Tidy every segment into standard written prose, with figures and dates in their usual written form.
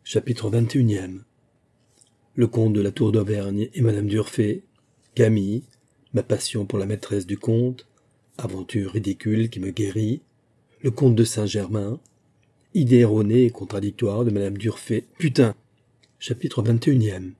Chapitre 21. Le comte de la Tour d'Auvergne et Madame d'Urfé, Camille, ma passion pour la maîtresse du comte, aventure ridicule qui me guérit, le comte de Saint-Germain, idée erronée et contradictoire de Madame d'Urfé, putain. Chapitre 21.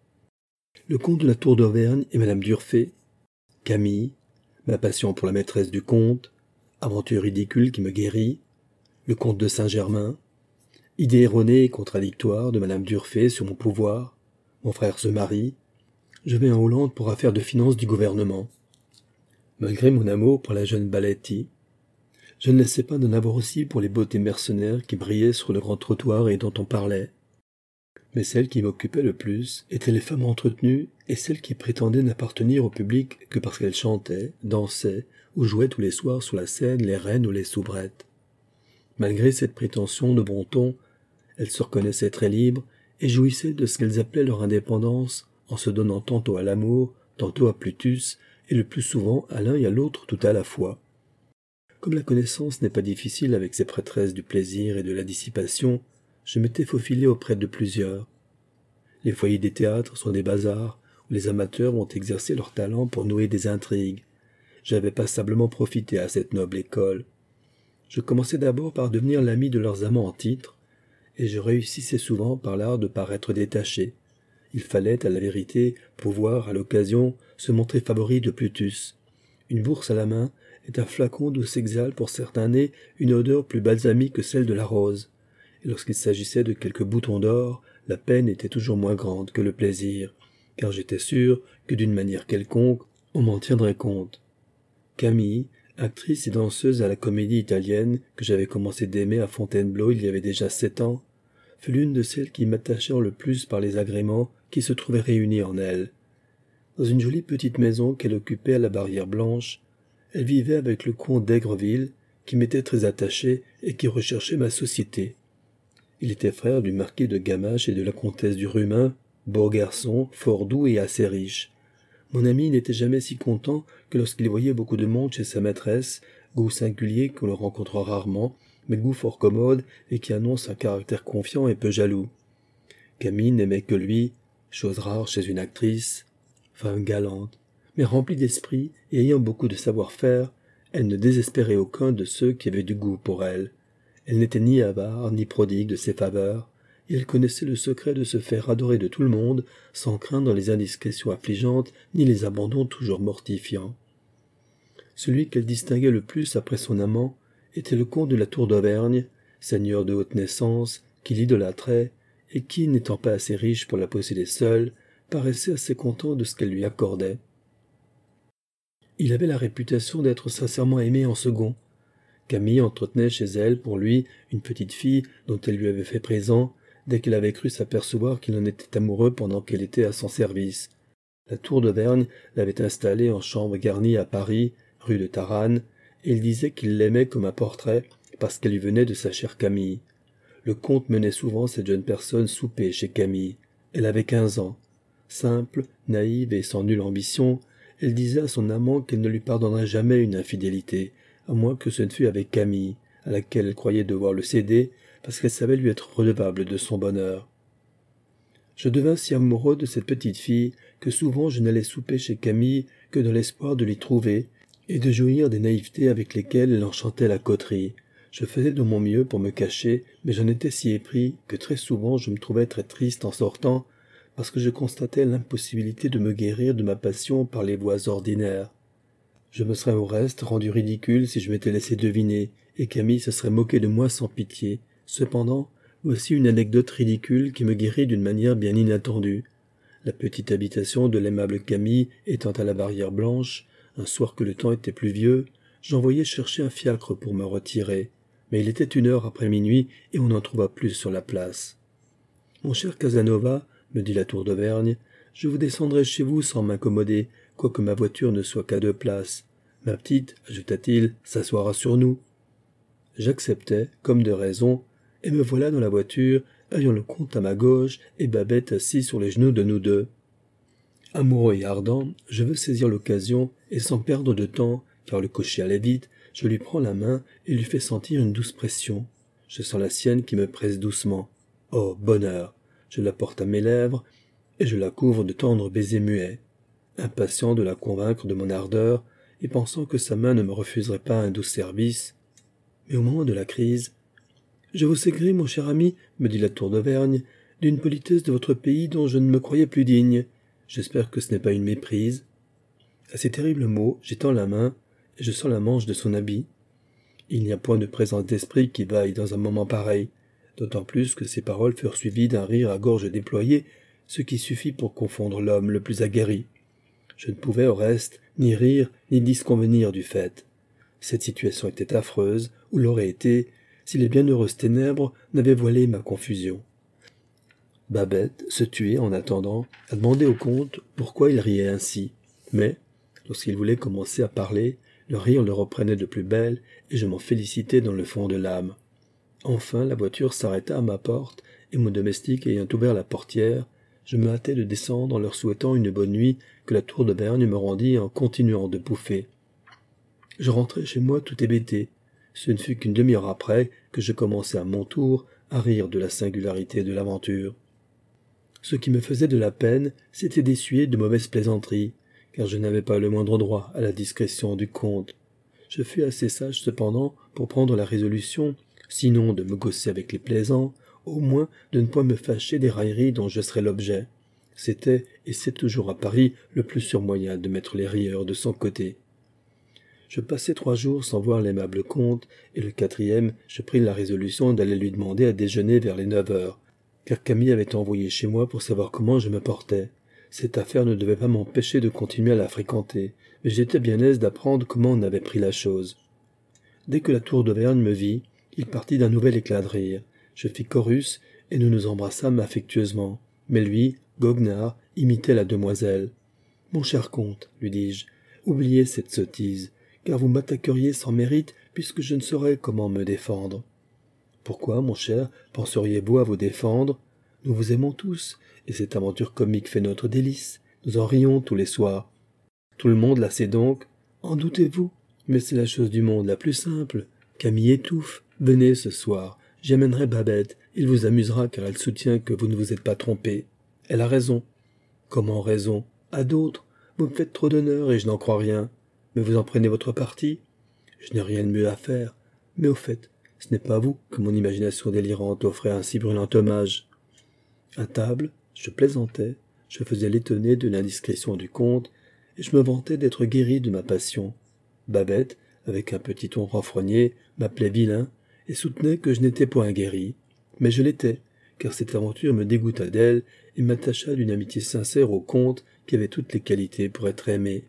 Le comte de la Tour d'Auvergne et Madame d'Urfé, Camille, ma passion pour la maîtresse du comte, aventure ridicule qui me guérit, le comte de Saint-Germain, idée erronée et contradictoire de Madame d'Urfé sur mon pouvoir, mon frère se marie, je vais en Hollande pour affaires de finances du gouvernement. Malgré mon amour pour la jeune Baletti, je ne laissais pas d'en avoir aussi pour les beautés mercenaires qui brillaient sur le grand trottoir et dont on parlait. Mais celles qui m'occupaient le plus étaient les femmes entretenues et celles qui prétendaient n'appartenir au public que parce qu'elles chantaient, dansaient ou jouaient tous les soirs sur la scène les reines ou les soubrettes. Malgré cette prétention de bon ton, elles se reconnaissaient très libres et jouissaient de ce qu'elles appelaient leur indépendance en se donnant tantôt à l'amour, tantôt à Plutus, et le plus souvent à l'un et à l'autre tout à la fois. Comme la connaissance n'est pas difficile avec ces prêtresses du plaisir et de la dissipation, je m'étais faufilé auprès de plusieurs. Les foyers des théâtres sont des bazars où les amateurs vont exercer leur talent pour nouer des intrigues. J'avais passablement profité à cette noble école. Je commençais d'abord par devenir l'ami de leurs amants en titre, et je réussissais souvent par l'art de paraître détaché. Il fallait, à la vérité, pouvoir, à l'occasion, se montrer favori de Plutus. Une bourse à la main est un flacon d'où s'exhale pour certains nez une odeur plus balsamique que celle de la rose. Et lorsqu'il s'agissait de quelques boutons d'or, la peine était toujours moins grande que le plaisir, car j'étais sûr que d'une manière quelconque, on m'en tiendrait compte. Camille, actrice et danseuse à la comédie italienne que j'avais commencé d'aimer à Fontainebleau il y avait déjà 7 ans, fut l'une de celles qui m'attachèrent le plus par les agréments qui se trouvaient réunis en elle. Dans une jolie petite maison qu'elle occupait à la Barrière Blanche, elle vivait avec le comte d'Aigreville, qui m'était très attaché et qui recherchait ma société. Il était frère du marquis de Gamache et de la comtesse du Rumin, beau garçon, fort doux et assez riche. Mon ami n'était jamais si content que lorsqu'il voyait beaucoup de monde chez sa maîtresse, goût singulier que l'on rencontre rarement, mais goût fort commode et qui annonce un caractère confiant et peu jaloux. Camille n'aimait que lui, chose rare chez une actrice, femme galante, mais remplie d'esprit et ayant beaucoup de savoir-faire, elle ne désespérait aucun de ceux qui avaient du goût pour elle. Elle n'était ni avare ni prodigue de ses faveurs, et elle connaissait le secret de se faire adorer de tout le monde, sans craindre les indiscrétions affligeantes ni les abandons toujours mortifiants. Celui qu'elle distinguait le plus après son amant était le comte de la Tour d'Auvergne, seigneur de haute naissance, qui l'idolâtrait, et qui, n'étant pas assez riche pour la posséder seul, paraissait assez content de ce qu'elle lui accordait. Il avait la réputation d'être sincèrement aimé en second. Camille entretenait chez elle, pour lui, une petite fille dont elle lui avait fait présent, dès qu'elle avait cru s'apercevoir qu'il en était amoureux pendant qu'elle était à son service. La Tour d'Auvergne l'avait installée en chambre garnie à Paris, rue de Taranne, et il disait qu'il l'aimait comme un portrait, parce qu'elle lui venait de sa chère Camille. Le comte menait souvent cette jeune personne souper chez Camille. Elle avait 15 ans. Simple, naïve et sans nulle ambition, elle disait à son amant qu'elle ne lui pardonnerait jamais une infidélité, à moins que ce ne fût avec Camille, à laquelle elle croyait devoir le céder, parce qu'elle savait lui être redevable de son bonheur. Je devins si amoureux de cette petite fille que souvent je n'allais souper chez Camille que dans l'espoir de l'y trouver et de jouir des naïvetés avec lesquelles elle enchantait la coterie. Je faisais de mon mieux pour me cacher, mais j'en étais si épris que très souvent je me trouvais très triste en sortant, parce que je constatais l'impossibilité de me guérir de ma passion par les voies ordinaires. Je me serais au reste rendu ridicule si je m'étais laissé deviner, et Camille se serait moquée de moi sans pitié. Cependant, voici une anecdote ridicule qui me guérit d'une manière bien inattendue. La petite habitation de l'aimable Camille étant à la Barrière Blanche, un soir que le temps était pluvieux, j'envoyai chercher un fiacre pour me retirer. Mais il était 1 heure après minuit et on n'en trouva plus sur la place. « Mon cher Casanova, me dit la Tour d'Auvergne, je vous descendrai chez vous sans m'accommoder, quoique ma voiture ne soit qu'à 2 places. Ma petite, ajouta-t-il, s'assoira sur nous. » J'acceptai, comme de raison, et me voilà dans la voiture, ayant le comte à ma gauche et Babette assis sur les genoux de nous deux. Amoureux et ardent, je veux saisir l'occasion, et sans perdre de temps, car le cocher allait vite, je lui prends la main et lui fais sentir une douce pression. Je sens la sienne qui me presse doucement. Oh, bonheur! Je la porte à mes lèvres, et je la couvre de tendres baisers muets, impatient de la convaincre de mon ardeur, et pensant que sa main ne me refuserait pas un doux service. Mais au moment de la crise, « Je vous sais gré, mon cher ami, me dit la tour d'Auvergne, d'une politesse de votre pays dont je ne me croyais plus digne. J'espère que ce n'est pas une méprise. » À ces terribles mots, j'étends la main, et je sens la manche de son habit. Il n'y a point de présence d'esprit qui vaille dans un moment pareil, d'autant plus que ces paroles furent suivies d'un rire à gorge déployée, ce qui suffit pour confondre l'homme le plus aguerri. Je ne pouvais, au reste, ni rire, ni disconvenir du fait. Cette situation était affreuse, ou l'aurait été, si les bienheureuses ténèbres n'avaient voilé ma confusion. Babet, se tuait en attendant, a demandé au comte pourquoi il riait ainsi, mais, lorsqu'il voulait commencer à parler, le rire le reprenait de plus belle, et je m'en félicitais dans le fond de l'âme. Enfin, la voiture s'arrêta à ma porte, et mon domestique ayant ouvert la portière, je me hâtai de descendre en leur souhaitant une bonne nuit que la tour d'Auvergne me rendit en continuant de pouffer. Je rentrai chez moi tout hébété. Ce ne fut qu'une demi-heure après que je commençai à mon tour à rire de la singularité de l'aventure. Ce qui me faisait de la peine, c'était d'essuyer de mauvaises plaisanteries, car je n'avais pas le moindre droit à la discrétion du comte. Je fus assez sage cependant pour prendre la résolution, sinon de me gausser avec les plaisants, au moins de ne point me fâcher des railleries dont je serais l'objet. C'était, et c'est toujours à Paris, le plus sûr moyen de mettre les rieurs de son côté. Je passai 3 jours sans voir l'aimable comte, et le 4e, je pris la résolution d'aller lui demander à déjeuner vers les 9 heures, car Camille avait envoyé chez moi pour savoir comment je me portais. Cette affaire ne devait pas m'empêcher de continuer à la fréquenter, mais j'étais bien aise d'apprendre comment on avait pris la chose. Dès que la tour d'Auvergne me vit, il partit d'un nouvel éclat de rire. Je fis chorus, et nous nous embrassâmes affectueusement. Mais lui, goguenard, imitait la demoiselle. « Mon cher comte, lui dis-je, oubliez cette sottise, car vous m'attaqueriez sans mérite, puisque je ne saurais comment me défendre. » « Pourquoi, mon cher, penseriez-vous à vous défendre? Nous vous aimons tous, et cette aventure comique fait notre délice. Nous en rions tous les soirs. Tout le monde la sait donc. En doutez-vous? Mais c'est la chose du monde la plus simple. Camille étouffe. Venez ce soir. J'y amènerai Babette. Il vous amusera car elle soutient que vous ne vous êtes pas trompé. Elle a raison. Comment raison? À d'autres. Vous me faites trop d'honneur et je n'en crois rien. Mais vous en prenez votre parti? Je n'ai rien de mieux à faire. Mais au fait, ce n'est pas vous que mon imagination délirante offrait un si brûlant hommage. À table, je plaisantais, je faisais l'étonné de l'indiscrétion du comte, et je me vantais d'être guéri de ma passion. Babette, avec un petit ton renfrogné, m'appelait vilain, et soutenait que je n'étais point guéri. Mais je l'étais, car cette aventure me dégoûta d'elle, et m'attacha d'une amitié sincère au comte qui avait toutes les qualités pour être aimé.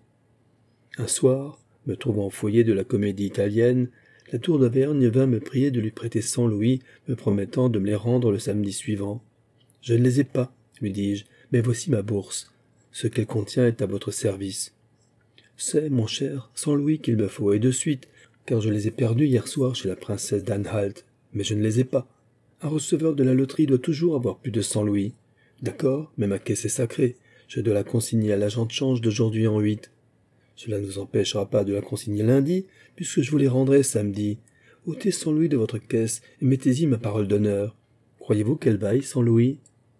Un soir, me trouvant au foyer de la comédie italienne, la tour d'Auvergne vint me prier de lui prêter 100 louis, me promettant de me les rendre le samedi suivant. « Je ne les ai pas, lui dis-je, mais voici ma bourse. Ce qu'elle contient est à votre service. »« C'est, mon cher, 100 louis qu'il me faut, et de suite, car je les ai perdus hier soir chez la princesse d'Anhalt, mais je ne les ai pas. Un receveur de la loterie doit toujours avoir plus de 100 louis. D'accord, mais ma caisse est sacrée. Je dois la consigner à l'agent de change d'aujourd'hui en 8. Cela ne vous empêchera pas de la consigner lundi, puisque je vous les rendrai samedi. Ôtez 100 louis de votre caisse et mettez-y ma parole d'honneur. Croyez-vous qu'elle vaille 100 louis?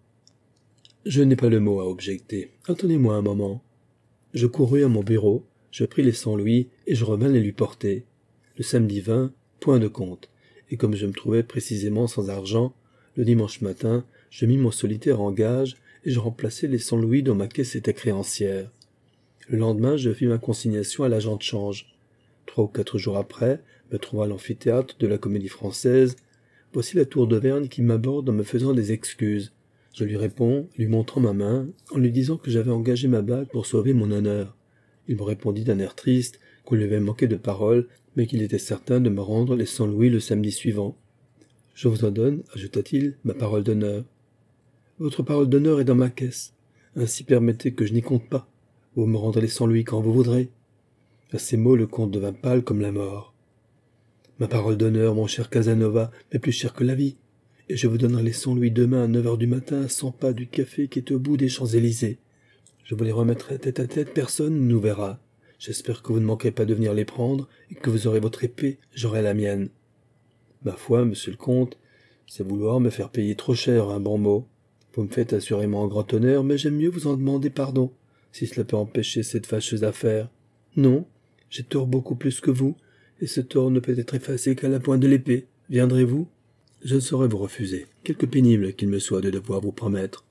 Je n'ai pas le mot à objecter. Attendez-moi un moment. Je courus à mon bureau, je pris les 100 louis et je revins les lui porter. Le samedi vint, point de compte, et comme je me trouvais précisément sans argent, le dimanche matin, je mis mon solitaire en gage et je remplaçai les 100 louis dont ma caisse était créancière. Le lendemain, je fis ma consignation à l'agent de change. 3 ou 4 jours après, me trouvant à l'amphithéâtre de la Comédie-Française, voici la tour d'Auvergne qui m'aborde en me faisant des excuses. Je lui réponds, lui montrant ma main, en lui disant que j'avais engagé ma bague pour sauver mon honneur. Il me répondit d'un air triste qu'on lui avait manqué de parole, mais qu'il était certain de me rendre les 100 louis le samedi suivant. « Je vous en donne, ajouta-t-il, ma parole d'honneur. »« Votre parole d'honneur est dans ma caisse. Ainsi permettez que je n'y compte pas. Vous me rendrez les 100 louis quand vous voudrez. » À ces mots, le comte devint pâle comme la mort. « Ma parole d'honneur, mon cher Casanova, m'est plus chère que la vie, et je vous donnerai les 100 louis demain à 9 heures du matin à 100 pas du café qui est au bout des Champs-Élysées. Je vous les remettrai tête à tête, personne ne nous verra. J'espère que vous ne manquerez pas de venir les prendre, et que vous aurez votre épée, j'aurai la mienne. » Ma foi, monsieur le comte, C'est vouloir me faire payer trop cher un bon mot. Vous me faites assurément un grand honneur, mais j'aime mieux vous en demander pardon, si cela peut empêcher cette fâcheuse affaire. Non, j'ai tort beaucoup plus que vous, et ce tort ne peut être effacé qu'à la pointe de l'épée. Viendrez-vous? Je ne saurais vous refuser, quelque pénible qu'il me soit de devoir vous promettre.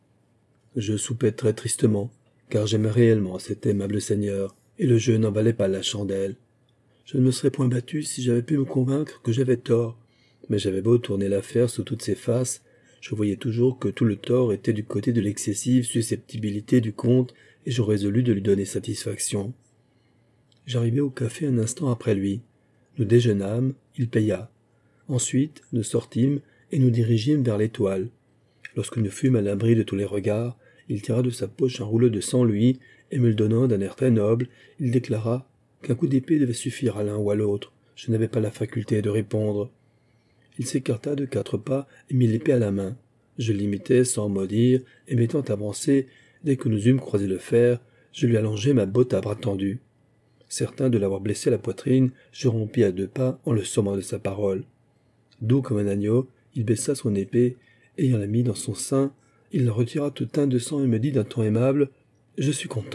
Je soupais très tristement, car j'aimais réellement cet aimable seigneur, et le jeu n'en valait pas la chandelle. Je ne me serais point battu si j'avais pu me convaincre que j'avais tort, mais j'avais beau tourner l'affaire sous toutes ses faces, je voyais toujours que tout le tort était du côté de l'excessive susceptibilité du comte, et je résolus de lui donner satisfaction. J'arrivai au café un instant après lui. Nous déjeunâmes, il paya. Ensuite, nous sortîmes et nous dirigîmes vers l'Étoile. Lorsque nous fûmes à l'abri de tous les regards, il tira de sa poche un rouleau de 100 louis, et me le donnant d'un air très noble, il déclara qu'un coup d'épée devait suffire à l'un ou à l'autre. Je n'avais pas la faculté de répondre. Il s'écarta de 4 pas et mit l'épée à la main. Je l'imitai sans mot dire, et m'étant avancé, dès que nous eûmes croisé le fer, je lui allongeai ma botte à bras tendus. Certain de l'avoir blessé à la poitrine, je rompis à 2 pas en le sommant de sa parole. Doux comme un agneau, il baissa son épée, ayant la mis dans son sein, il la retira tout teint de sang et me dit d'un ton aimable « Je suis content ».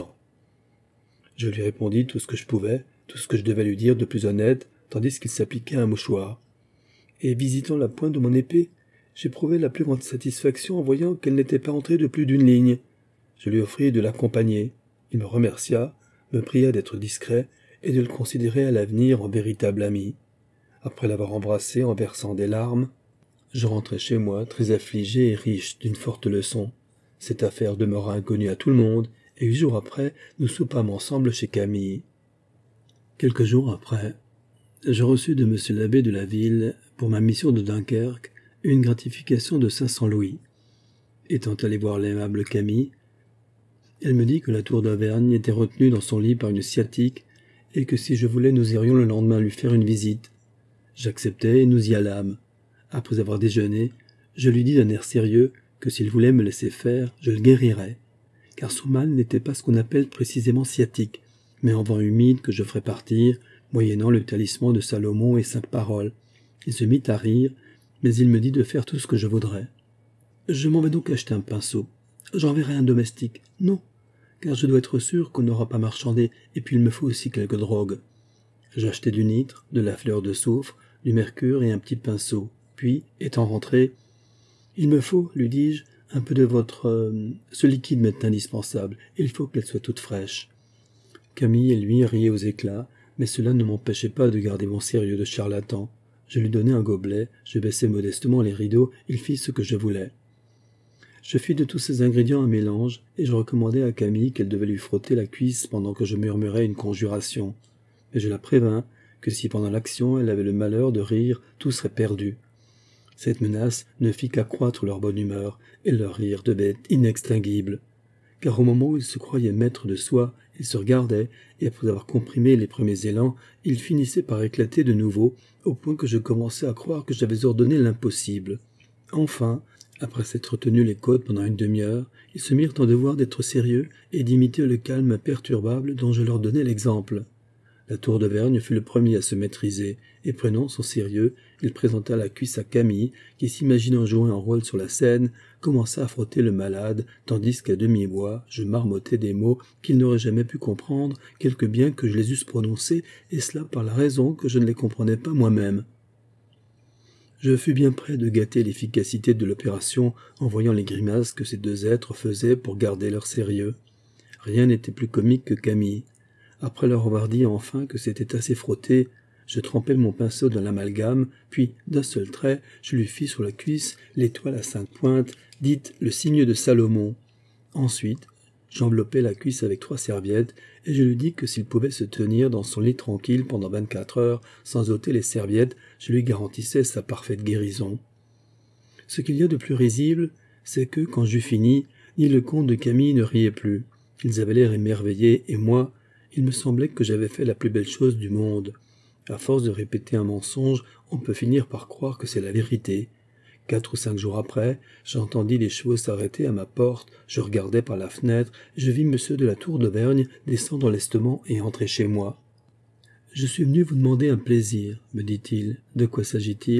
Je lui répondis tout ce que je pouvais, tout ce que je devais lui dire de plus honnête, tandis qu'il s'appliquait un mouchoir. Et visitant la pointe de mon épée, j'éprouvai la plus grande satisfaction en voyant qu'elle n'était pas entrée de plus d'une ligne. Je lui offris de l'accompagner. Il me remercia, me pria d'être discret et de le considérer à l'avenir en véritable ami. Après l'avoir embrassé en versant des larmes, je rentrai chez moi très affligé et riche d'une forte leçon. Cette affaire demeura inconnue à tout le monde, et 8 jours après, nous soupâmes ensemble chez Camille. Quelques jours après, je reçus de M. l'abbé de la ville, pour ma mission de Dunkerque, une gratification de 500 louis. Étant allé voir l'aimable Camille, elle me dit que la tour d'Auvergne était retenue dans son lit par une sciatique, et que si je voulais nous irions le lendemain lui faire une visite. J'acceptai et nous y allâmes. Après avoir déjeuné, je lui dis d'un air sérieux que s'il voulait me laisser faire, je le guérirais, car son mal n'était pas ce qu'on appelle précisément sciatique, mais un vent humide que je ferais partir, moyennant le talisman de Salomon et 5 paroles. Il se mit à rire, mais il me dit de faire tout ce que je voudrais. Je m'en vais donc acheter un pinceau. J'enverrai un domestique. Non, car je dois être sûr qu'on n'aura pas marchandé, et puis il me faut aussi quelques drogues. J'achetai du nitre, de la fleur de soufre, du mercure et un petit pinceau. Puis, étant rentré, « Il me faut, lui dis-je, un peu de votre... ce liquide m'est indispensable, et il faut qu'elle soit toute fraîche. » Camille et lui riaient aux éclats, mais cela ne m'empêchait pas de garder mon sérieux de charlatan. Je lui donnai un gobelet, je baissai modestement les rideaux, il fit ce que je voulais. Je fis de tous ces ingrédients un mélange, et je recommandai à Camille qu'elle devait lui frotter la cuisse pendant que je murmurais une conjuration. Mais je la prévins que si pendant l'action elle avait le malheur de rire, tout serait perdu. Cette menace ne fit qu'accroître leur bonne humeur, et leur rire devenait inextinguible. Car au moment où ils se croyaient maîtres de soi, ils se regardaient, et après avoir comprimé les premiers élans, ils finissaient par éclater de nouveau, au point que je commençais à croire que j'avais ordonné l'impossible. Enfin, après s'être tenu les côtes pendant une demi-heure, ils se mirent en devoir d'être sérieux et d'imiter le calme imperturbable dont je leur donnais l'exemple. La tour d'Auvergne fut le premier à se maîtriser, et prenant son sérieux, il présenta la cuisse à Camille, qui, s'imaginant jouer un rôle sur la scène, commença à frotter le malade, tandis qu'à demi-voix, je marmottais des mots qu'il n'aurait jamais pu comprendre, quelque bien que je les eusse prononcés, et cela par la raison que je ne les comprenais pas moi-même. Je fus bien près de gâter l'efficacité de l'opération en voyant les grimaces que ces 2 êtres faisaient pour garder leur sérieux. Rien n'était plus comique que Camille. Après leur avoir dit enfin que c'était assez frotté, je trempai mon pinceau dans l'amalgame, puis, d'un seul trait, je lui fis sur la cuisse l'étoile à 5 pointes, dite le signe de Salomon. Ensuite, j'enveloppai la cuisse avec 3 serviettes, et je lui dis que s'il pouvait se tenir dans son lit tranquille pendant 24 heures, sans ôter les serviettes, je lui garantissais sa parfaite guérison. Ce qu'il y a de plus risible, c'est que, quand j'eus fini, ni le comte de Camille ne riait plus. Ils avaient l'air émerveillés, et moi, il me semblait que j'avais fait la plus belle chose du monde. À force de répéter un mensonge, on peut finir par croire que c'est la vérité. 4 ou 5 jours après, j'entendis les chevaux s'arrêter à ma porte, je regardai par la fenêtre, et je vis monsieur de la tour d'Auvergne descendre lestement et entrer chez moi. « Je suis venu vous demander un plaisir, me dit-il. De quoi s'agit-il ?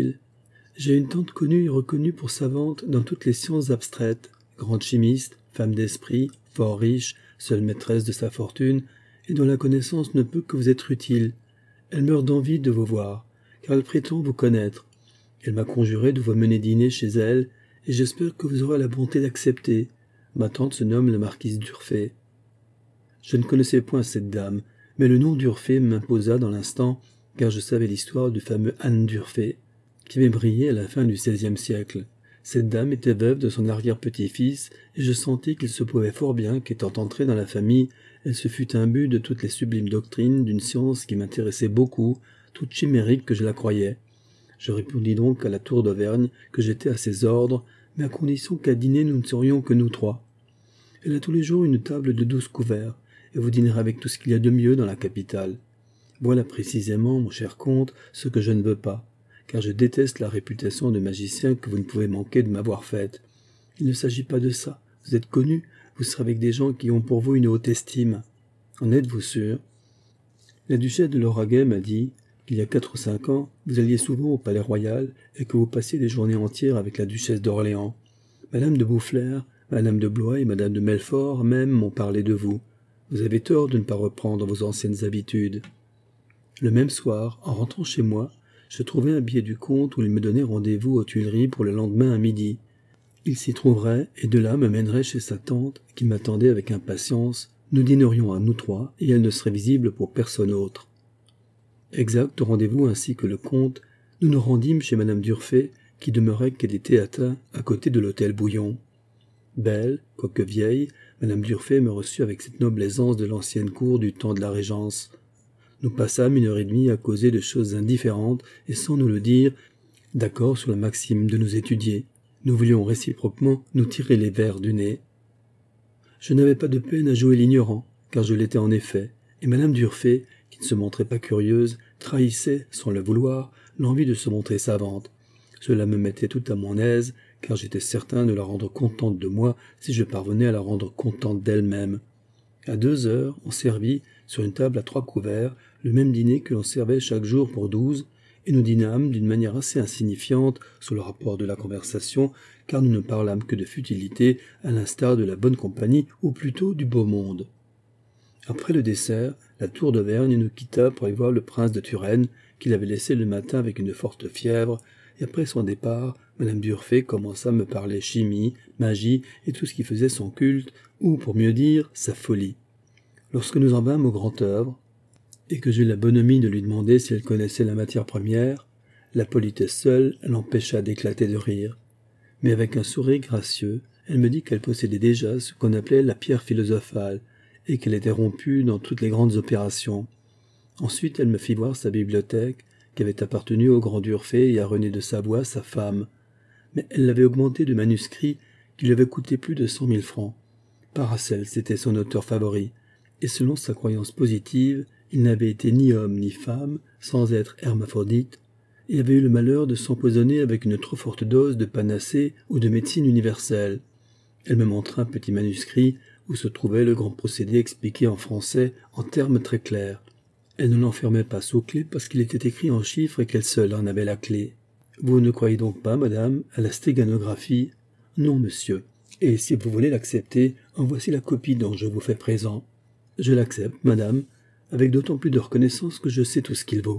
J'ai une tante connue et reconnue pour savante dans toutes les sciences abstraites, grande chimiste, femme d'esprit, fort riche, seule maîtresse de sa fortune, et dont la connaissance ne peut que vous être utile. Elle meurt d'envie de vous voir, car elle prétend vous connaître. Elle m'a conjuré de vous mener dîner chez elle, et j'espère que vous aurez la bonté d'accepter. Ma tante se nomme la marquise d'Urfé. Je ne connaissais point cette dame, mais le nom d'Urfé m'imposa dans l'instant, car je savais l'histoire du fameux Anne d'Urfé, qui avait brillé à la fin du XVIe siècle. Cette dame était veuve de son arrière-petit-fils, et je sentis qu'il se pouvait fort bien qu'étant entrée dans la famille, elle se fût imbue de toutes les sublimes doctrines d'une science qui m'intéressait beaucoup, toute chimérique que je la croyais. Je répondis donc à la tour d'Auvergne que j'étais à ses ordres, mais à condition qu'à dîner nous ne serions que nous trois. Elle a tous les jours une table de 12 couverts, et vous dînerez avec tout ce qu'il y a de mieux dans la capitale. Voilà précisément, mon cher comte, ce que je ne veux pas, car je déteste la réputation de magicien que vous ne pouvez manquer de m'avoir faite. Il ne s'agit pas de ça. Vous êtes connu, vous serez avec des gens qui ont pour vous une haute estime. En êtes-vous sûr? La duchesse de Lauragais m'a dit qu'il y a 4 ou 5 ans, vous alliez souvent au Palais Royal et que vous passiez des journées entières avec la duchesse d'Orléans. Madame de Boufflers, Madame de Blois et Madame de Melfort même m'ont parlé de vous. Vous avez tort de ne pas reprendre vos anciennes habitudes. Le même soir, en rentrant chez moi, je trouvai un billet du comte où il me donnait rendez-vous aux Tuileries pour le lendemain à midi. Il s'y trouverait et de là me mènerait chez sa tante qui m'attendait avec impatience. Nous dînerions à nous trois et elle ne serait visible pour personne autre. Exact rendez-vous ainsi que le comte, nous nous rendîmes chez Madame d'Urfé qui demeurait quai des Théatins à côté de l'hôtel Bouillon. Belle, quoique vieille, Madame d'Urfé me reçut avec cette noble aisance de l'ancienne cour du temps de la Régence. Nous passâmes 1h30 à causer de choses indifférentes et sans nous le dire, d'accord sur la maxime de nous étudier. Nous voulions réciproquement nous tirer les vers du nez. Je n'avais pas de peine à jouer l'ignorant, car je l'étais en effet, et Madame d'Urfé, qui ne se montrait pas curieuse, trahissait, sans le vouloir, l'envie de se montrer savante. Cela me mettait tout à mon aise, car j'étais certain de la rendre contente de moi si je parvenais à la rendre contente d'elle-même. À 2 heures, on servit, sur une table à 3 couverts, le même dîner que l'on servait chaque jour pour 12, et nous dînâmes d'une manière assez insignifiante sur le rapport de la conversation, car nous ne parlâmes que de futilités, à l'instar de la bonne compagnie, ou plutôt du beau monde. Après le dessert, la tour d'Auvergne nous quitta pour y voir le prince de Turenne, qu'il avait laissé le matin avec une forte fièvre, et après son départ, Madame d'Urfé commença à me parler chimie, magie et tout ce qui faisait son culte, ou, pour mieux dire, sa folie. Lorsque nous en vîmes au grand œuvre, et que j'eus la bonhomie de lui demander si elle connaissait la matière première, la politesse seule l'empêcha d'éclater de rire. Mais avec un sourire gracieux, elle me dit qu'elle possédait déjà ce qu'on appelait la pierre philosophale, et qu'elle était rompue dans toutes les grandes opérations. Ensuite, elle me fit voir sa bibliothèque, qui avait appartenu au grand d'Urfé et à René de Savoie, sa femme. Mais elle l'avait augmentée de manuscrits qui lui avaient coûté plus de 100 000 francs. Paracelse était son auteur favori, et selon sa croyance positive, il n'avait été ni homme ni femme, sans être hermaphrodite, et avait eu le malheur de s'empoisonner avec une trop forte dose de panacée ou de médecine universelle. Elle me montra un petit manuscrit où se trouvait le grand procédé expliqué en français en termes très clairs. Elle ne l'enfermait pas sous clé parce qu'il était écrit en chiffres et qu'elle seule en avait la clé. Vous ne croyez donc pas, madame, à la stéganographie? Non, monsieur. Et si vous voulez l'accepter, en voici la copie dont je vous fais présent. Je l'accepte, madame, avec d'autant plus de reconnaissance que je sais tout ce qu'il vaut.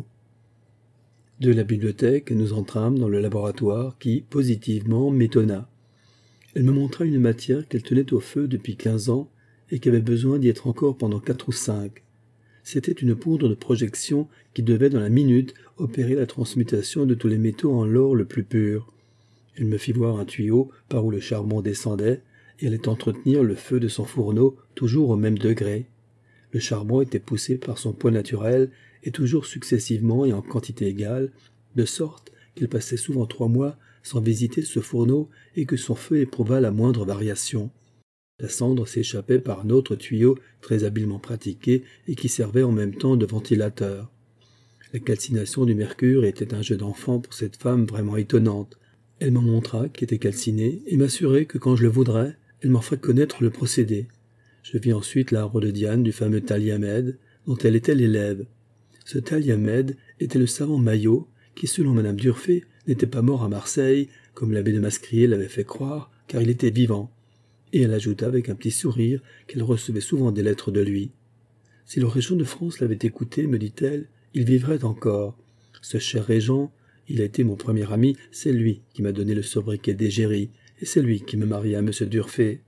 De la bibliothèque, nous entrâmes dans le laboratoire qui, positivement, m'étonna. Elle me montra une matière qu'elle tenait au feu depuis 15 ans et qui avait besoin d'y être encore pendant 4 ou 5. C'était une poudre de projection qui devait dans la minute opérer la transmutation de tous les métaux en l'or le plus pur. Elle me fit voir un tuyau par où le charbon descendait et allait entretenir le feu de son fourneau toujours au même degré. Le charbon était poussé par son poids naturel et toujours successivement et en quantité égale, de sorte qu'il passait souvent 3 mois sans visiter ce fourneau et que son feu éprouvât la moindre variation. La cendre s'échappait par un autre tuyau très habilement pratiqué et qui servait en même temps de ventilateur. La calcination du mercure était un jeu d'enfant pour cette femme vraiment étonnante. Elle m'en montra qui était calcinée et m'assurait que quand je le voudrais, elle m'en ferait connaître le procédé. Je vis ensuite l'arbre de Diane du fameux Taliamède, dont elle était l'élève. Ce Taliamède était le savant Maillot qui, selon Madame d'Urfé, n'était pas mort à Marseille, comme l'abbé de Mascrier l'avait fait croire, car il était vivant. Et elle ajouta avec un petit sourire qu'elle recevait souvent des lettres de lui. Si le régent de France l'avait écouté, me dit-elle, il vivrait encore. Ce cher régent, il a été mon premier ami, c'est lui qui m'a donné le sobriquet d'égérie, et c'est lui qui me maria à M. d'Urfé.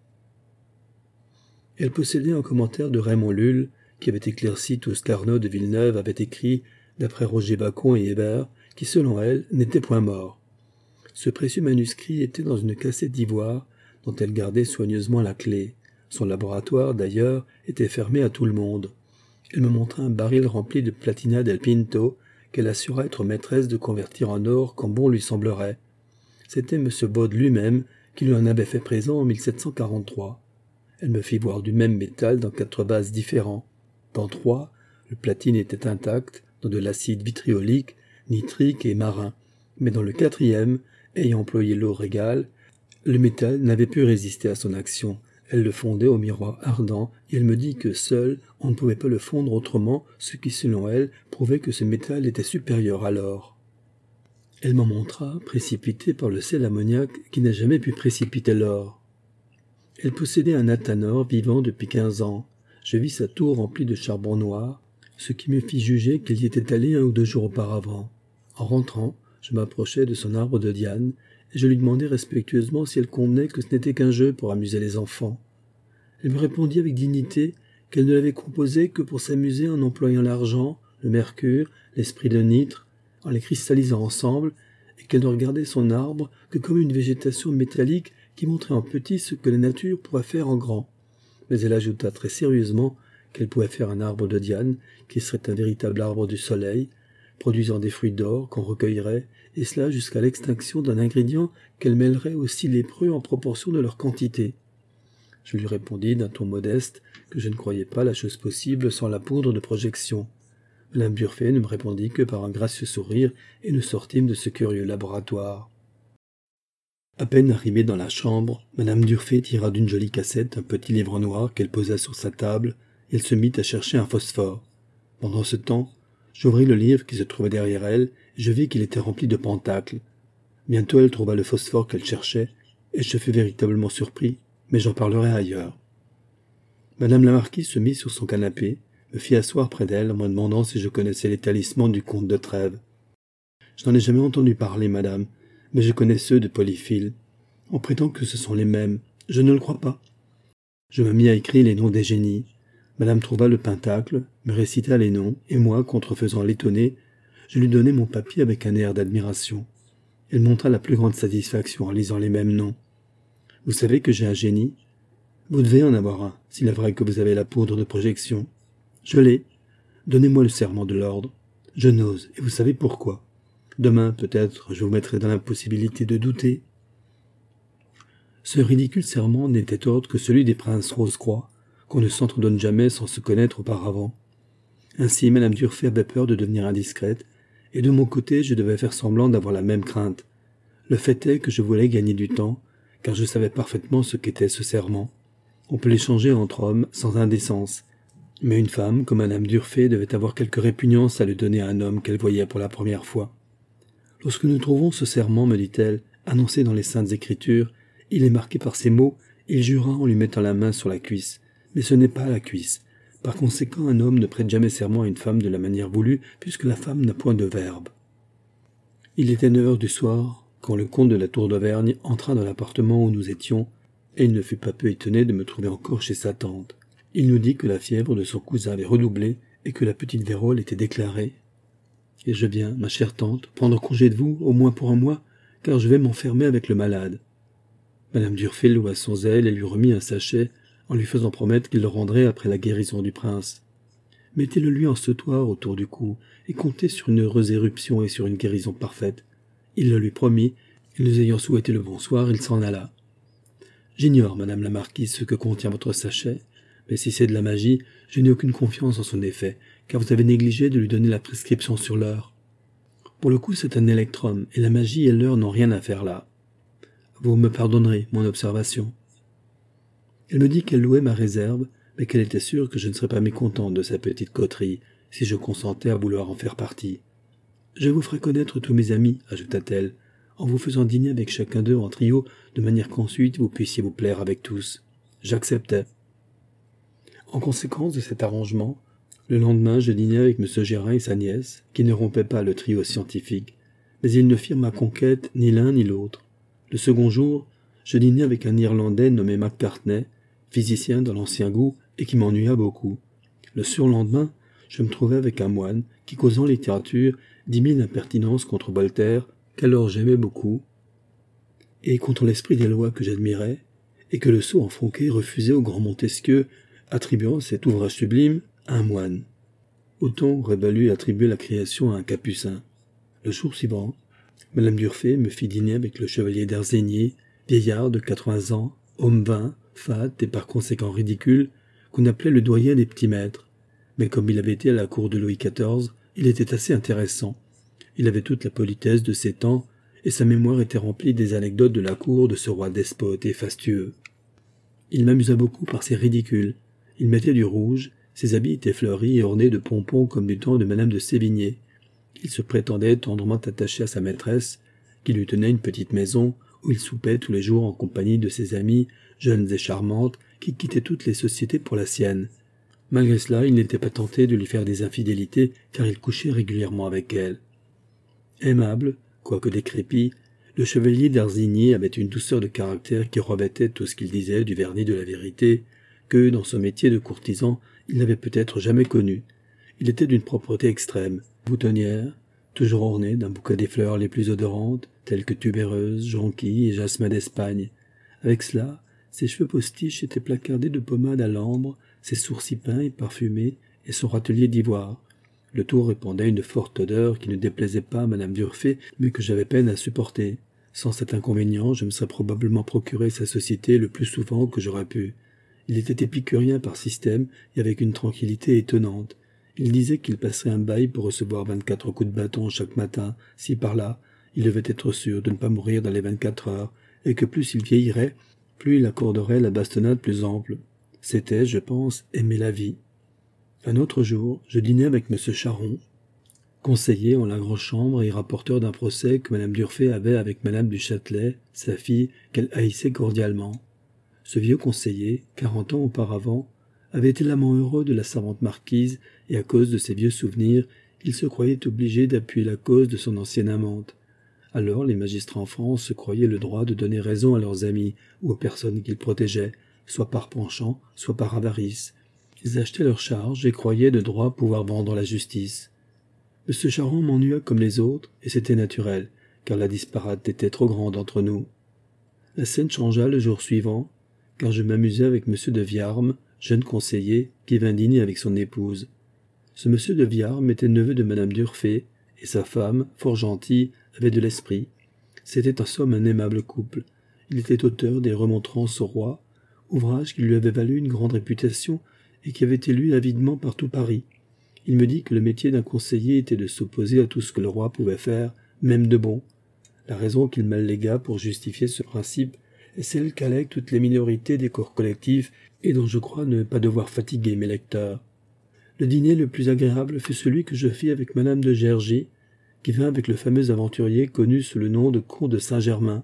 Elle possédait un commentaire de Raymond Lulle, qui avait éclairci tout ce qu'Arnaud de Villeneuve avait écrit, d'après Roger Bacon et Hébert, qui, selon elle, n'était point mort. Ce précieux manuscrit était dans une cassette d'ivoire, dont elle gardait soigneusement la clé. Son laboratoire, d'ailleurs, était fermé à tout le monde. Elle me montra un baril rempli de platina del Pinto, qu'elle assura être maîtresse de convertir en or quand bon lui semblerait. C'était M. Bode lui-même qui lui en avait fait présent en 1743. Elle me fit voir du même métal dans 4 vases différents. Dans 3, le platine était intact, dans de l'acide vitriolique, nitrique et marin, mais dans le 4e, ayant employé l'eau régale, le métal n'avait pu résister à son action. Elle le fondait au miroir ardent, et elle me dit que seul, on ne pouvait pas le fondre autrement, ce qui, selon elle, prouvait que ce métal était supérieur à l'or. Elle m'en montra, précipité par le sel ammoniaque qui n'a jamais pu précipiter l'or. Elle possédait un athanor vivant depuis 15 ans. Je vis sa tour remplie de charbon noir, ce qui me fit juger qu'il y était allé 1 ou 2 jours auparavant. En rentrant, je m'approchai de son arbre de Diane, et je lui demandai respectueusement si elle convenait que ce n'était qu'un jeu pour amuser les enfants. Elle me répondit avec dignité qu'elle ne l'avait composé que pour s'amuser en employant l'argent, le mercure, l'esprit de nitre, en les cristallisant ensemble, et qu'elle ne regardait son arbre que comme une végétation métallique qui montrait en petit ce que la nature pourrait faire en grand. Mais elle ajouta très sérieusement qu'elle pouvait faire un arbre de Diane, qui serait un véritable arbre du soleil, produisant des fruits d'or qu'on recueillerait, et cela jusqu'à l'extinction d'un ingrédient qu'elle mêlerait aussi lépreux en proportion de leur quantité. Je lui répondis d'un ton modeste que je ne croyais pas la chose possible sans la poudre de projection. Madame d'Urfé ne me répondit que par un gracieux sourire, et nous sortîmes de ce curieux laboratoire. À peine arrivée dans la chambre, Madame d'Urfé tira d'une jolie cassette un petit livre noir qu'elle posa sur sa table, et elle se mit à chercher un phosphore. Pendant ce temps, j'ouvris le livre qui se trouvait derrière elle, et je vis qu'il était rempli de pentacles. Bientôt elle trouva le phosphore qu'elle cherchait, et je fus véritablement surpris, mais j'en parlerai ailleurs. Madame la marquise se mit sur son canapé, me fit asseoir près d'elle en me demandant si je connaissais les talismans du comte de Trèves. Je n'en ai jamais entendu parler, madame, mais je connais ceux de Polyphile. On prétend que ce sont les mêmes. Je ne le crois pas. Je me mis à écrire les noms des génies. Madame trouva le pentacle, me récita les noms, et moi, contrefaisant l'étonné, je lui donnai mon papier avec un air d'admiration. Elle montra la plus grande satisfaction en lisant les mêmes noms. « Vous savez que j'ai un génie ? Vous devez en avoir un, s'il est vrai que vous avez la poudre de projection. Je l'ai. Donnez-moi le serment de l'ordre. Je n'ose, et vous savez pourquoi. Demain, peut-être, je vous mettrai dans l'impossibilité de douter. » Ce ridicule serment n'était autre que celui des princes Rose-Croix, qu'on ne s'entredonne jamais sans se connaître auparavant. Ainsi, Madame d'Urfé avait peur de devenir indiscrète, et de mon côté, je devais faire semblant d'avoir la même crainte. Le fait est que je voulais gagner du temps, car je savais parfaitement ce qu'était ce serment. On peut l'échanger entre hommes sans indécence, mais une femme, comme Madame d'Urfé, devait avoir quelque répugnance à le donner à un homme qu'elle voyait pour la première fois. Lorsque nous trouvons ce serment, me dit-elle, annoncé dans les Saintes Écritures, il est marqué par ces mots, il jura en lui mettant la main sur la cuisse. Mais ce n'est pas la cuisse. Par conséquent, un homme ne prête jamais serment à une femme de la manière voulue, puisque la femme n'a point de verbe. Il était 9 heures du soir, quand le comte de la Tour d'Auvergne entra dans l'appartement où nous étions, et il ne fut pas peu étonné de me trouver encore chez sa tante. Il nous dit que la fièvre de son cousin avait redoublé, et que la petite vérole était déclarée. Et je viens, ma chère tante, prendre congé de vous, au moins pour un mois, car je vais m'enfermer avec le malade. Madame d'Urfé loua son zèle et lui remit un sachet, en lui faisant promettre qu'il le rendrait après la guérison du prince. Mettez-le lui en sautoir autour du cou, et comptez sur une heureuse éruption et sur une guérison parfaite. Il le lui promit, et nous ayant souhaité le bonsoir, il s'en alla. J'ignore, madame la marquise, ce que contient votre sachet, mais si c'est de la magie, je n'ai aucune confiance en son effet, car vous avez négligé de lui donner la prescription sur l'heure. Pour le coup, c'est un électrum, et la magie et l'heure n'ont rien à faire là. Vous me pardonnerez mon observation. Elle me dit qu'elle louait ma réserve, mais qu'elle était sûre que je ne serais pas mécontente de sa petite coterie, si je consentais à vouloir en faire partie. « Je vous ferai connaître tous mes amis, ajouta-t-elle, en vous faisant dîner avec chacun d'eux en trio, de manière qu'ensuite vous puissiez vous plaire avec tous. J'acceptais. En conséquence de cet arrangement, le lendemain, je dînais avec M. Gérin et sa nièce, qui ne rompaient pas le trio scientifique, mais ils ne firent ma conquête ni l'un ni l'autre. Le second jour, je dînais avec un Irlandais nommé McCartney, physicien dans l'ancien goût et qui m'ennuya beaucoup. Le surlendemain, je me trouvais avec un moine qui, causant littérature, dit mille impertinences contre Voltaire, qu'alors j'aimais beaucoup, et contre l'esprit des lois que j'admirais, et que le sot enfonqué refusait au grand Montesquieu, attribuant cet ouvrage sublime à un moine. Autant aurait valu attribuer la création à un capucin. Le jour suivant, Madame d'Urfé me fit dîner avec le chevalier d'Erzégnier, vieillard de 80 ans, homme vain, fat et par conséquent ridicule, qu'on appelait le doyen des petits maîtres. Mais comme il avait été à la cour de Louis XIV, il était assez intéressant. Il avait toute la politesse de ses temps, et sa mémoire était remplie des anecdotes de la cour de ce roi despote et fastueux. Il m'amusa beaucoup par ses ridicules. Il mettait du rouge, ses habits étaient fleuris et ornés de pompons comme du temps de Madame de Sévigné. Il se prétendait tendrement attaché à sa maîtresse, qui lui tenait une petite maison où il soupait tous les jours en compagnie de ses amies, jeunes et charmantes, qui quittaient toutes les sociétés pour la sienne. Malgré cela, il n'était pas tenté de lui faire des infidélités, car il couchait régulièrement avec elle. Aimable, quoique décrépit, le chevalier d'Erzégnier avait une douceur de caractère qui revêtait tout ce qu'il disait du vernis de la vérité, que, dans son métier de courtisan, il n'avait peut-être jamais connu. Il était d'une propreté extrême, boutonnière, toujours ornée d'un bouquet des fleurs les plus odorantes, telles que tubéreuse, jonquille et jasmin d'Espagne. Avec cela, ses cheveux postiches étaient placardés de pommade à l'ambre, ses sourcils peints et parfumés, et son râtelier d'ivoire. Le tout répandait une forte odeur qui ne déplaisait pas à Madame d'Urfé, mais que j'avais peine à supporter. Sans cet inconvénient, je me serais probablement procuré sa société le plus souvent que j'aurais pu. Il était épicurien par système et avec une tranquillité étonnante. Il disait qu'il passerait un bail pour recevoir 24 coups de bâton chaque matin, si par là, il devait être sûr de ne pas mourir dans les 24 heures, et que plus il vieillirait, plus il accorderait la bastonnade plus ample. C'était, je pense, aimer la vie. Un autre jour, je dînais avec M. Charron, conseiller en la grande chambre et rapporteur d'un procès que Madame d'Urfé avait avec Madame du Châtelet, sa fille, qu'elle haïssait cordialement. Ce vieux conseiller, 40 ans auparavant, avait été l'amant heureux de la savante marquise, et à cause de ses vieux souvenirs, il se croyait obligé d'appuyer la cause de son ancienne amante. Alors les magistrats en France se croyaient le droit de donner raison à leurs amis ou aux personnes qu'ils protégeaient, soit par penchant, soit par avarice. Ils achetaient leurs charges et croyaient de droit pouvoir vendre la justice. M. Charron m'ennuya comme les autres, et c'était naturel, car la disparate était trop grande entre nous. La scène changea le jour suivant, car je m'amusais avec M. de Viarme, jeune conseiller, qui vint dîner avec son épouse. Ce M. de Viarme était neveu de Madame d'Urfé, et sa femme, fort gentille, avait de l'esprit. C'était en somme un aimable couple. Il était auteur des Remontrances au roi, ouvrage qui lui avait valu une grande réputation et qui avait été lu avidement par tout Paris. Il me dit que le métier d'un conseiller était de s'opposer à tout ce que le roi pouvait faire, même de bon. La raison qu'il m'allégua pour justifier ce principe est celle qu'allèguent toutes les minorités des corps collectifs et dont je crois ne pas devoir fatiguer mes lecteurs. Le dîner le plus agréable fut celui que je fis avec Madame de Gergy, qui vint avec le fameux aventurier connu sous le nom de comte de Saint-Germain.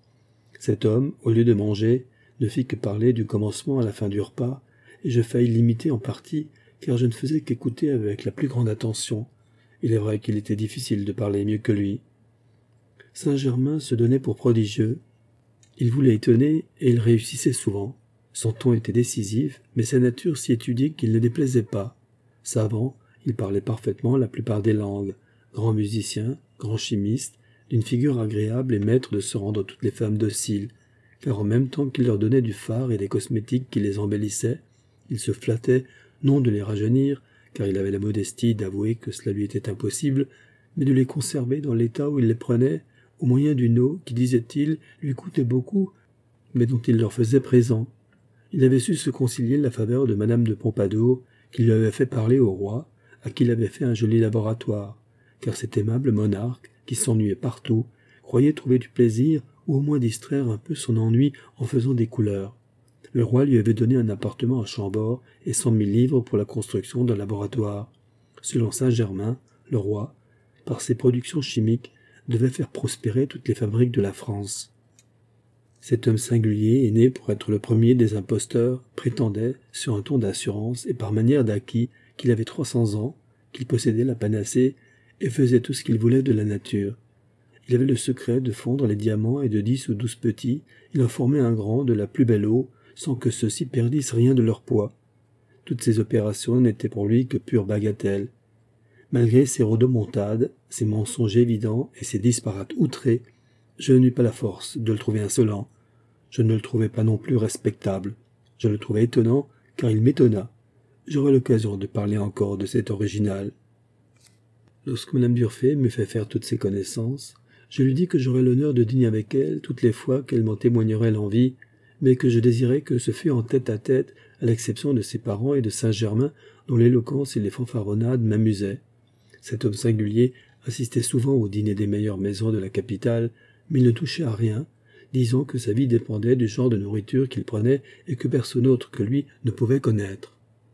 Cet homme, au lieu de manger, ne fit que parler du commencement à la fin du repas, et je faillis l'imiter en partie, car je ne faisais qu'écouter avec la plus grande attention. Il est vrai qu'il était difficile de parler mieux que lui. Saint-Germain se donnait pour prodigieux. Il voulait étonner, et il réussissait souvent. Son ton était décisif, mais sa nature si étudiée qu'il ne déplaisait pas. Savant, il parlait parfaitement la plupart des langues. Grand musicien, grand chimiste, d'une figure agréable et maître de se rendre toutes les femmes dociles, car en même temps qu'il leur donnait du fard et des cosmétiques qui les embellissaient, il se flattait non de les rajeunir, car il avait la modestie d'avouer que cela lui était impossible, mais de les conserver dans l'état où il les prenait, au moyen d'une eau qui, disait-il, lui coûtait beaucoup, mais dont il leur faisait présent. Il avait su se concilier la faveur de Madame de Pompadour, qui lui avait fait parler au roi, à qui il avait fait un joli laboratoire, car cet aimable monarque, qui s'ennuyait partout, croyait trouver du plaisir, ou au moins distraire un peu son ennui en faisant des couleurs. Le roi lui avait donné un appartement à Chambord et 100 000 livres pour la construction d'un laboratoire. Selon Saint-Germain, le roi, par ses productions chimiques, devait faire prospérer toutes les fabriques de la France. Cet homme singulier est né pour être le premier des imposteurs, prétendait, sur un ton d'assurance et par manière d'acquis, qu'il avait 300 ans, qu'il possédait la panacée et faisait tout ce qu'il voulait de la nature. Il avait le secret de fondre les diamants et de 10 ou 12 petits, il en formait un grand de la plus belle eau, sans que ceux-ci perdissent rien de leur poids. Toutes ces opérations n'étaient pour lui que pure bagatelle. Malgré ses rodomontades, ses mensonges évidents et ses disparates outrés, je n'eus pas la force de le trouver insolent. Je ne le trouvais pas non plus respectable. Je le trouvais étonnant, car il m'étonna. J'aurai l'occasion de parler encore de cet original. Lorsque Madame Durfé me fait faire toutes ses connaissances, je lui dis que j'aurais l'honneur de dîner avec elle toutes les fois qu'elle m'en témoignerait l'envie, mais que je désirais que ce fût en tête-à-tête, à l'exception de ses parents et de Saint-Germain, dont l'éloquence et les fanfaronnades m'amusaient. Cet homme singulier assistait souvent au dîner des meilleures maisons de la capitale, mais il ne touchait à rien, disant que sa vie dépendait du genre de nourriture qu'il prenait et que personne autre que lui ne pouvait connaître.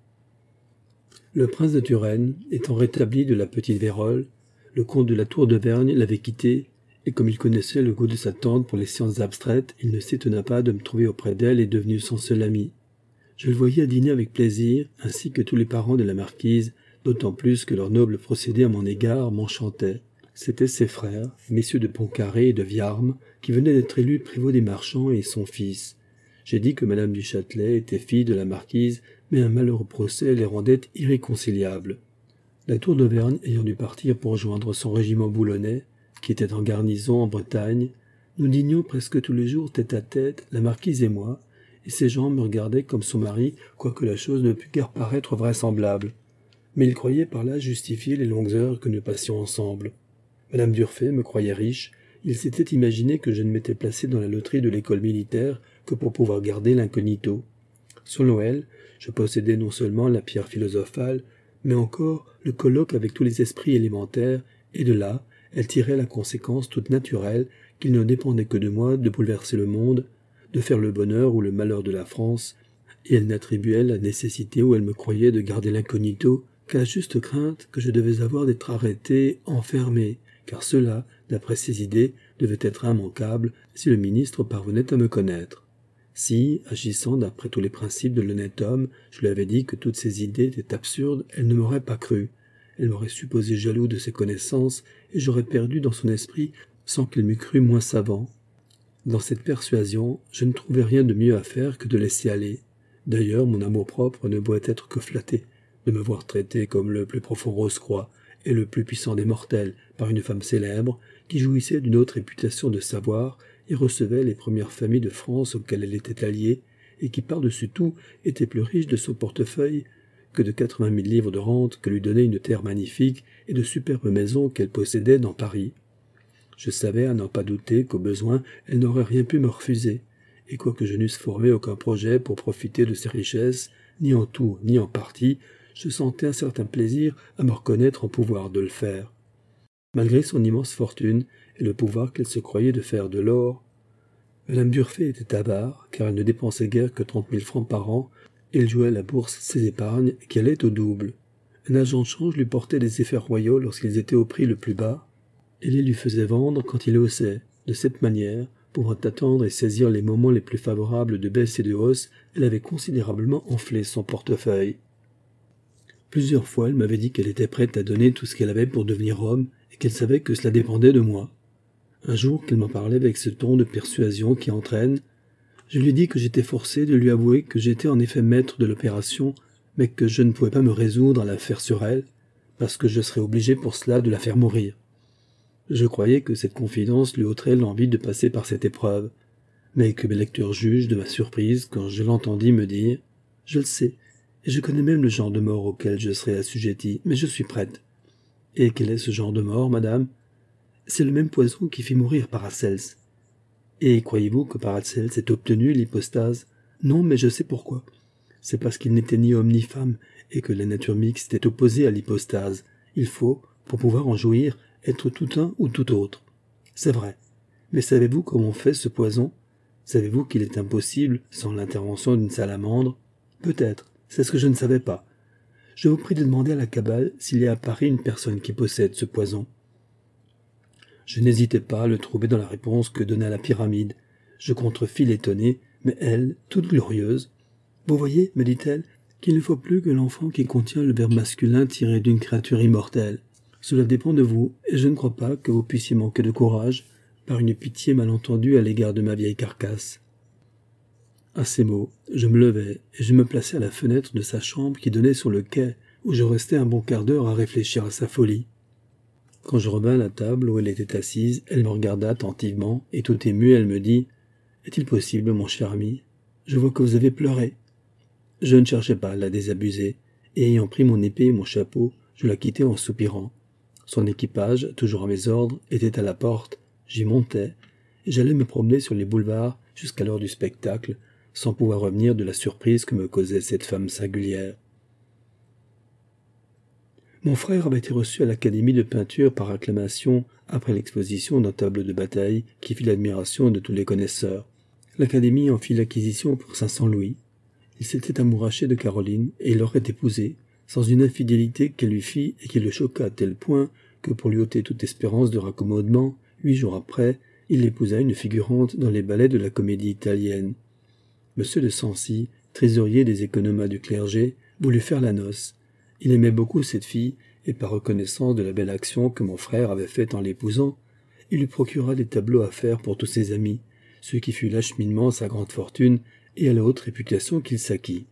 Le prince de Turenne, étant rétabli de la petite vérole, le comte de la Tour d'Auvergne l'avait quitté, et comme il connaissait le goût de sa tante pour les sciences abstraites, il ne s'étonna pas de me trouver auprès d'elle et devenu son seul ami. Je le voyais à dîner avec plaisir, ainsi que tous les parents de la marquise, d'autant plus que leur noble procédé à mon égard m'enchantait. C'étaient ses frères, messieurs de Pontcarré et de Viarme, qui venaient d'être élus prévôt des marchands et son fils. J'ai dit que madame du Châtelet était fille de la marquise, mais un malheureux procès les rendait irréconciliables. La Tour d'Auvergne ayant dû partir pour rejoindre son régiment boulonnais, qui était en garnison en Bretagne, nous dînions presque tous les jours tête à tête, la marquise et moi, et ces gens me regardaient comme son mari, quoique la chose ne pût guère paraître vraisemblable. Mais ils croyaient par là justifier les longues heures que nous passions ensemble. Madame Durfé me croyait riche, il s'était imaginé que je ne m'étais placé dans la loterie de l'école militaire que pour pouvoir garder l'incognito. Selon elle, je possédais non seulement la pierre philosophale, mais encore le colloque avec tous les esprits élémentaires, et de là, elle tirait la conséquence toute naturelle qu'il ne dépendait que de moi de bouleverser le monde, de faire le bonheur ou le malheur de la France, et elle n'attribuait la nécessité où elle me croyait de garder l'incognito qu'à la juste crainte que je devais avoir d'être arrêté, enfermé, car cela, d'après ses idées, devait être immanquable si le ministre parvenait à me connaître. Si, agissant d'après tous les principes de l'honnête homme, je lui avais dit que toutes ces idées étaient absurdes, elle ne m'aurait pas cru. Elle m'aurait supposé jaloux de ses connaissances, et j'aurais perdu dans son esprit sans qu'elle m'eût cru moins savant. Dans cette persuasion, je ne trouvais rien de mieux à faire que de laisser aller. D'ailleurs, mon amour-propre ne pouvait être que flatté de me voir traité comme le plus profond Rose-Croix et le plus puissant des mortels par une femme célèbre qui jouissait d'une haute réputation de savoir et recevait les premières familles de France auxquelles elle était alliée et qui par-dessus tout était plus riche de son portefeuille que de 80 000 livres de rente que lui donnait une terre magnifique et de superbes maisons qu'elle possédait dans Paris. Je savais à n'en pas douter qu'au besoin elle n'aurait rien pu me refuser, et quoique je n'eusse formé aucun projet pour profiter de ses richesses, ni en tout ni en partie, je sentais un certain plaisir à me reconnaître en pouvoir de le faire. Malgré son immense fortune et le pouvoir qu'elle se croyait de faire de l'or, Madame Durfé était avare, car elle ne dépensait guère que 30 000 francs par an, et elle jouait à la bourse ses épargnes, qui allaient au double. Un agent de change lui portait des effets royaux lorsqu'ils étaient au prix le plus bas, et les lui faisait vendre quand il haussait. De cette manière, pouvant attendre et saisir les moments les plus favorables de baisse et de hausse, elle avait considérablement enflé son portefeuille. Plusieurs fois, elle m'avait dit qu'elle était prête à donner tout ce qu'elle avait pour devenir homme, et qu'elle savait que cela dépendait de moi. Un jour qu'elle m'en parlait avec ce ton de persuasion qui entraîne, je lui dis que j'étais forcé de lui avouer que j'étais en effet maître de l'opération, mais que je ne pouvais pas me résoudre à la faire sur elle, parce que je serais obligé pour cela de la faire mourir. Je croyais que cette confidence lui ôterait l'envie de passer par cette épreuve, mais que mes lecteurs jugent de ma surprise quand je l'entendis me dire « Je le sais, et je connais même le genre de mort auquel je serai assujetti, mais je suis prête. » « Et quel est ce genre de mort, madame ? » ?»« C'est le même poison qui fit mourir Paracelse. »« Et croyez-vous que Paracelse ait obtenu l'hypostase ? » ?»« Non, mais je sais pourquoi. C'est parce qu'il n'était ni homme ni femme, et que la nature mixte est opposée à l'hypostase. Il faut, pour pouvoir en jouir, être tout un ou tout autre. C'est vrai. Mais savez-vous comment on fait ce poison ? Savez-vous qu'il est impossible sans l'intervention d'une salamandre ? Peut-être, c'est ce que je ne savais pas. Je vous prie de demander à la cabale s'il y a à Paris une personne qui possède ce poison. Je n'hésitais pas à le trouver dans la réponse que donna la pyramide. Je contrefis l'étonnée, mais elle, toute glorieuse. « Vous voyez, me dit-elle, qu'il ne faut plus que l'enfant qui contient le verbe masculin tiré d'une créature immortelle. Cela dépend de vous, et je ne crois pas que vous puissiez manquer de courage par une pitié mal entendue à l'égard de ma vieille carcasse. » À ces mots, je me levai et je me plaçai à la fenêtre de sa chambre qui donnait sur le quai, où je restai un bon quart d'heure à réfléchir à sa folie. Quand je revins à la table où elle était assise, elle me regarda attentivement, et tout émue, elle me dit « Est-il possible, mon cher ami? Je vois que vous avez pleuré. » Je ne cherchais pas à la désabusée, et ayant pris mon épée et mon chapeau, je la quittai en soupirant. Son équipage, toujours à mes ordres, était à la porte. J'y montai, et j'allais me promener sur les boulevards jusqu'à l'heure du spectacle, sans pouvoir revenir de la surprise que me causait cette femme singulière. Mon frère avait été reçu à l'Académie de peinture par acclamation après l'exposition d'un tableau de bataille qui fit l'admiration de tous les connaisseurs. L'Académie en fit l'acquisition pour 500 louis. Il s'était amouraché de Caroline et il l'aurait épousée, sans une infidélité qu'elle lui fit et qui le choqua à tel point que, pour lui ôter toute espérance de raccommodement, 8 jours après, il épousa une figurante dans les ballets de la comédie italienne. Monsieur de Sancy, trésorier des économas du clergé, voulut faire la noce. Il aimait beaucoup cette fille, et par reconnaissance de la belle action que mon frère avait faite en l'épousant, il lui procura des tableaux à faire pour tous ses amis, ce qui fut l'acheminement à sa grande fortune et à la haute réputation qu'il s'acquit.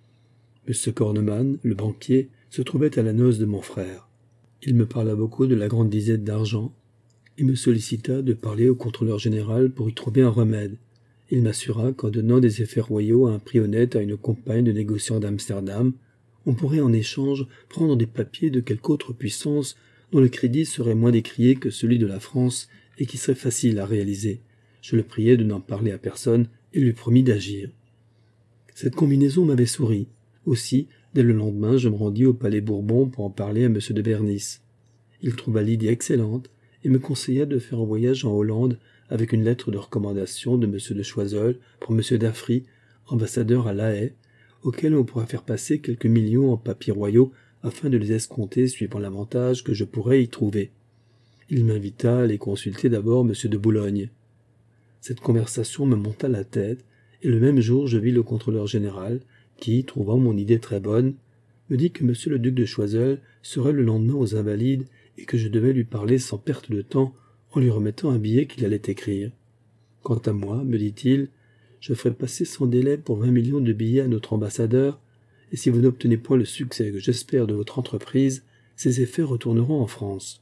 M. Corneman, le banquier, se trouvait à la noce de mon frère. Il me parla beaucoup de la grande disette d'argent, et me sollicita de parler au contrôleur général pour y trouver un remède. Il m'assura qu'en donnant des effets royaux à un prix honnête à une compagnie de négociants d'Amsterdam, on pourrait en échange prendre des papiers de quelque autre puissance dont le crédit serait moins décrié que celui de la France et qui serait facile à réaliser. Je le priai de n'en parler à personne et lui promis d'agir. Cette combinaison m'avait souri. Aussi, dès le lendemain, je me rendis au Palais Bourbon pour en parler à M. de Bernis. Il trouva l'idée excellente et me conseilla de faire un voyage en Hollande avec une lettre de recommandation de M. de Choiseul pour M. d'Affry, ambassadeur à La Haye, auquel on pourrait faire passer quelques millions en papiers royaux afin de les escompter suivant l'avantage que je pourrais y trouver. Il m'invita à aller consulter d'abord M. de Boulogne. Cette conversation me monta la tête, et le même jour je vis le contrôleur général, qui, trouvant mon idée très bonne, me dit que M. le duc de Choiseul serait le lendemain aux Invalides et que je devais lui parler sans perte de temps en lui remettant un billet qu'il allait écrire. Quant à moi, me dit-il, je ferai passer sans délai pour 20 millions de billets à notre ambassadeur, et si vous n'obtenez point le succès que j'espère de votre entreprise, ces effets retourneront en France.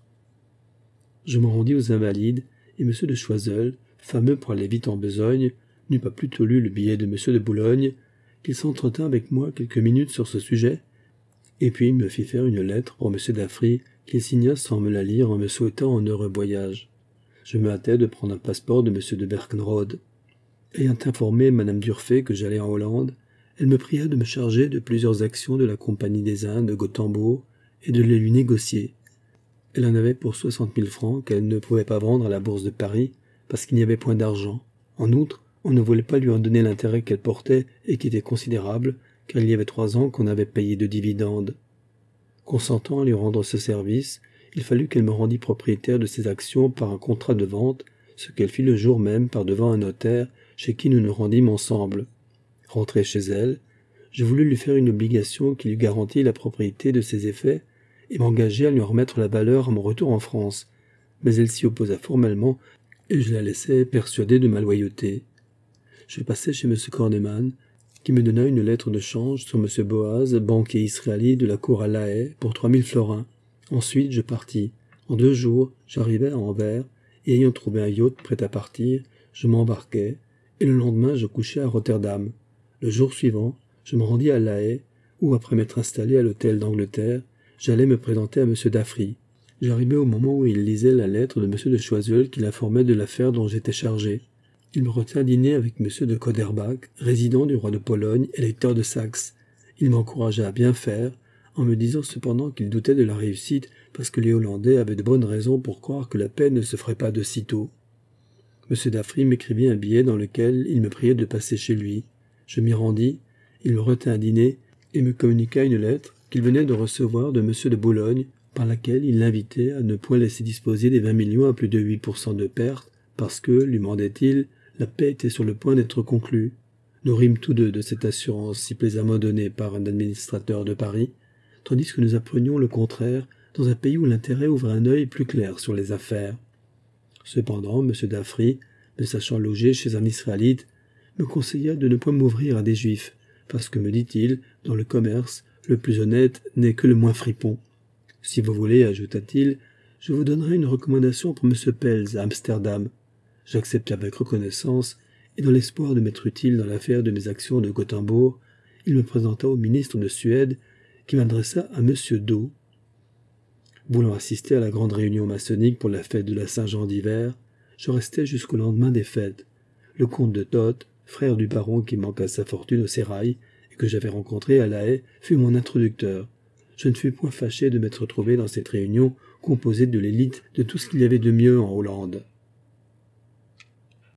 Je me rendis aux Invalides, et M. de Choiseul, fameux pour aller vite en besogne, n'eut pas plutôt lu le billet de M. de Boulogne, qu'il s'entretint avec moi quelques minutes sur ce sujet, et puis me fit faire une lettre pour M. d'Affry, qu'il signa sans me la lire en me souhaitant un heureux voyage. Je me hâtai de prendre un passeport de M. de Berkenrode. Ayant informé Madame d'Urfé que j'allais en Hollande, elle me pria de me charger de plusieurs actions de la Compagnie des Indes de Gottembourg et de les lui négocier. Elle en avait pour 60 000 francs qu'elle ne pouvait pas vendre à la Bourse de Paris parce qu'il n'y avait point d'argent. En outre, on ne voulait pas lui en donner l'intérêt qu'elle portait et qui était considérable, car il y avait 3 ans qu'on avait payé de dividendes. Consentant à lui rendre ce service, il fallut qu'elle me rendît propriétaire de ses actions par un contrat de vente, ce qu'elle fit le jour même par devant un notaire chez qui nous nous rendîmes ensemble. Rentré chez elle, je voulus lui faire une obligation qui lui garantit la propriété de ses effets et m'engager à lui en remettre la valeur à mon retour en France, mais elle s'y opposa formellement et je la laissai persuadée de ma loyauté. Je passai chez M. Corneman, qui me donna une lettre de change sur M. Boaz, banquier israélite de la cour à La Haye, pour 3 000 florins. Ensuite, je partis. En 2 jours, j'arrivai à Anvers, et ayant trouvé un yacht prêt à partir, je m'embarquai, et le lendemain, je couchai à Rotterdam. Le jour suivant, je me rendis à La Haye, où, après m'être installé à l'hôtel d'Angleterre, j'allais me présenter à M. d'Affry. J'arrivai au moment où il lisait la lettre de M. de Choiseul qui l'informait de l'affaire dont j'étais chargé. Il me retint dîner avec M. de Koderbach, résident du roi de Pologne et lecteur de Saxe. Il m'encouragea à bien faire, en me disant cependant qu'il doutait de la réussite parce que les Hollandais avaient de bonnes raisons pour croire que la paix ne se ferait pas de sitôt. M. d'Affry m'écrivit un billet dans lequel il me priait de passer chez lui. Je m'y rendis, il me retint à dîner et me communiqua une lettre qu'il venait de recevoir de M. de Boulogne par laquelle il l'invitait à ne point laisser disposer des 20 millions à plus de 8% de perte, parce que, lui mandait-il, la paix était sur le point d'être conclue. Nous rîmes tous deux de cette assurance si plaisamment donnée par un administrateur de Paris, tandis que nous apprenions le contraire dans un pays où l'intérêt ouvre un œil plus clair sur les affaires. Cependant, M. Daffry, me sachant logé chez un Israélite, me conseilla de ne point m'ouvrir à des Juifs, parce que, me dit-il, dans le commerce, le plus honnête n'est que le moins fripon. Si vous voulez, ajouta-t-il, je vous donnerai une recommandation pour M. Pels à Amsterdam. J'acceptai avec reconnaissance, et dans l'espoir de m'être utile dans l'affaire de mes actions de Gothenburg, il me présenta au ministre de Suède, qui m'adressa à M. Doe. Voulant assister à la grande réunion maçonnique pour la fête de la Saint-Jean d'hiver, je restai jusqu'au lendemain des fêtes. Le comte de Toth, frère du baron qui manqua sa fortune au sérail, et que j'avais rencontré à La Haye, fut mon introducteur. Je ne fus point fâché de m'être trouvé dans cette réunion composée de l'élite de tout ce qu'il y avait de mieux en Hollande.